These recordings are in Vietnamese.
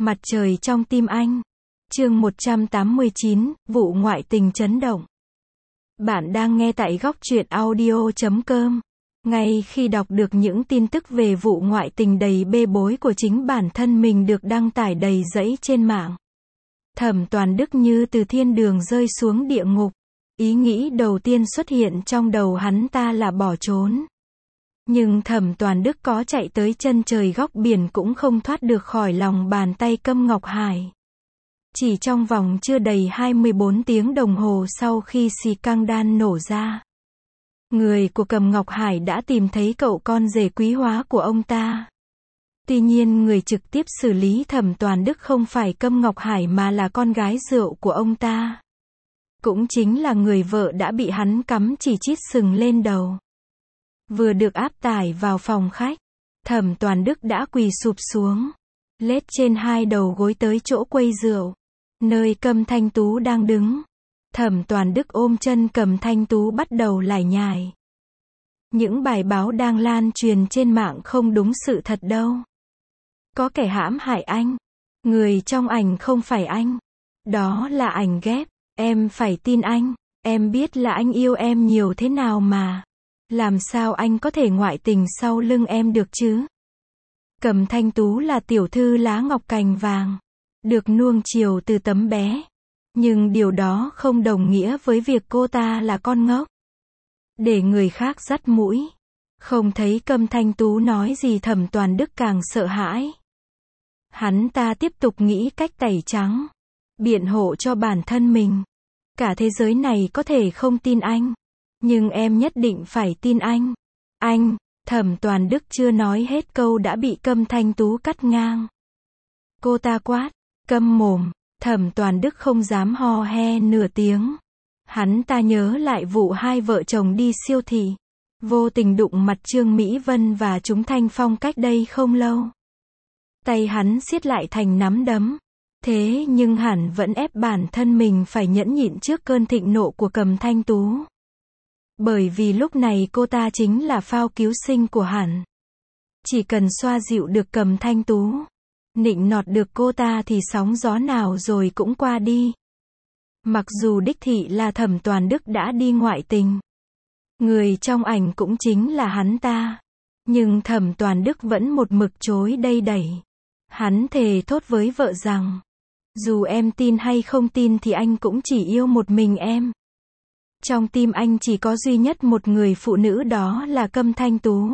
Mặt trời trong tim anh. Chương 189, vụ ngoại tình chấn động. Bạn đang nghe tại góc truyện audio.com. Ngay khi đọc được những tin tức về vụ ngoại tình đầy bê bối của chính bản thân mình được đăng tải đầy rẫy trên mạng, Thẩm Toàn Đức như từ thiên đường rơi xuống địa ngục. Ý nghĩ đầu tiên xuất hiện trong đầu hắn ta là bỏ trốn. Nhưng Thẩm Toàn Đức có chạy tới chân trời góc biển cũng không thoát được khỏi lòng bàn tay Câm Ngọc Hải. Chỉ trong vòng chưa đầy 24 tiếng đồng hồ sau khi xì căng đan nổ ra, người của Cẩm Ngọc Hải đã tìm thấy cậu con rể quý hóa của ông ta. Tuy nhiên người trực tiếp xử lý Thẩm Toàn Đức không phải Câm Ngọc Hải mà là con gái rượu của ông ta. Cũng chính là người vợ đã bị hắn cắm chỉ chít sừng lên đầu. Vừa được áp tải vào phòng khách, Thẩm Toàn Đức đã quỳ sụp xuống, lết trên hai đầu gối tới chỗ quầy rượu, nơi Câm Thanh Tú đang đứng. Thẩm Toàn Đức ôm chân Cẩm Thanh Tú bắt đầu lải nhải. Những bài báo đang lan truyền trên mạng không đúng sự thật đâu. Có kẻ hãm hại anh. Người trong ảnh không phải anh. Đó là ảnh ghép. Em phải tin anh. Em biết là anh yêu em nhiều thế nào mà. Làm sao anh có thể ngoại tình sau lưng em được chứ? Cẩm Thanh Tú là tiểu thư lá ngọc cành vàng, được nuông chiều từ tấm bé. Nhưng điều đó không đồng nghĩa với việc cô ta là con ngốc, để người khác dắt mũi. Không thấy Cẩm Thanh Tú nói gì Thẩm Toàn Đức càng sợ hãi. Hắn ta tiếp tục nghĩ cách tẩy trắng, biện hộ cho bản thân mình. Cả thế giới này có thể không tin anh, nhưng em nhất định phải tin anh. Anh, Thẩm Toàn Đức chưa nói hết câu đã bị Cẩm Thanh Tú cắt ngang. Cô ta quát, câm mồm. Thẩm Toàn Đức không dám ho he nửa tiếng. Hắn ta nhớ lại vụ hai vợ chồng đi siêu thị, vô tình đụng mặt Trương Mỹ Vân và Trúng Thanh Phong cách đây không lâu. Tay hắn siết lại thành nắm đấm. Thế nhưng hắn vẫn ép bản thân mình phải nhẫn nhịn trước cơn thịnh nộ của Cẩm Thanh Tú. Bởi vì lúc này cô ta chính là phao cứu sinh của hắn. Chỉ cần xoa dịu được Cẩm Thanh Tú, nịnh nọt được cô ta thì sóng gió nào rồi cũng qua đi. Mặc dù đích thị là Thẩm Toàn Đức đã đi ngoại tình, người trong ảnh cũng chính là hắn ta, nhưng Thẩm Toàn Đức vẫn một mực chối đây đẩy. Hắn thề thốt với vợ rằng, dù em tin hay không tin thì anh cũng chỉ yêu một mình em. Trong tim anh chỉ có duy nhất một người phụ nữ, đó là Cẩm Thanh Tú.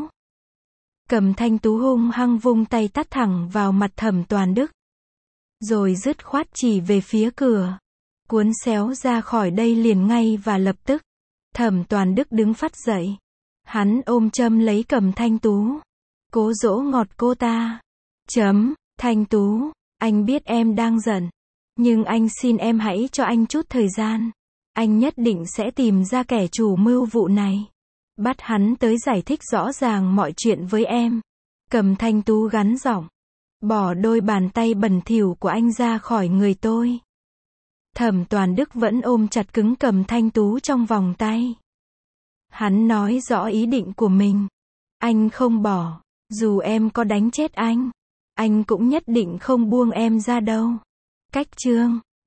Cẩm Thanh Tú hung hăng vung tay tát thẳng vào mặt Thẩm Toàn Đức, rồi dứt khoát chỉ về phía cửa. Cuốn xéo ra khỏi đây liền ngay và lập tức. Thẩm Toàn Đức đứng phắt dậy. Hắn ôm châm lấy Cẩm Thanh Tú, cố dỗ ngọt cô ta. Thanh Tú, anh biết em đang giận, nhưng anh xin em hãy cho anh chút thời gian. Anh nhất định sẽ tìm ra kẻ chủ mưu vụ này, bắt hắn tới giải thích rõ ràng mọi chuyện với em. Cẩm Thanh Tú gắn giọng, bỏ đôi bàn tay bẩn thỉu của anh ra khỏi người tôi. Thẩm Toàn Đức vẫn ôm chặt cứng Cẩm Thanh Tú trong vòng tay. Hắn nói rõ ý định của mình. Anh không bỏ, dù em có đánh chết anh cũng nhất định không buông em ra đâu. Cách chương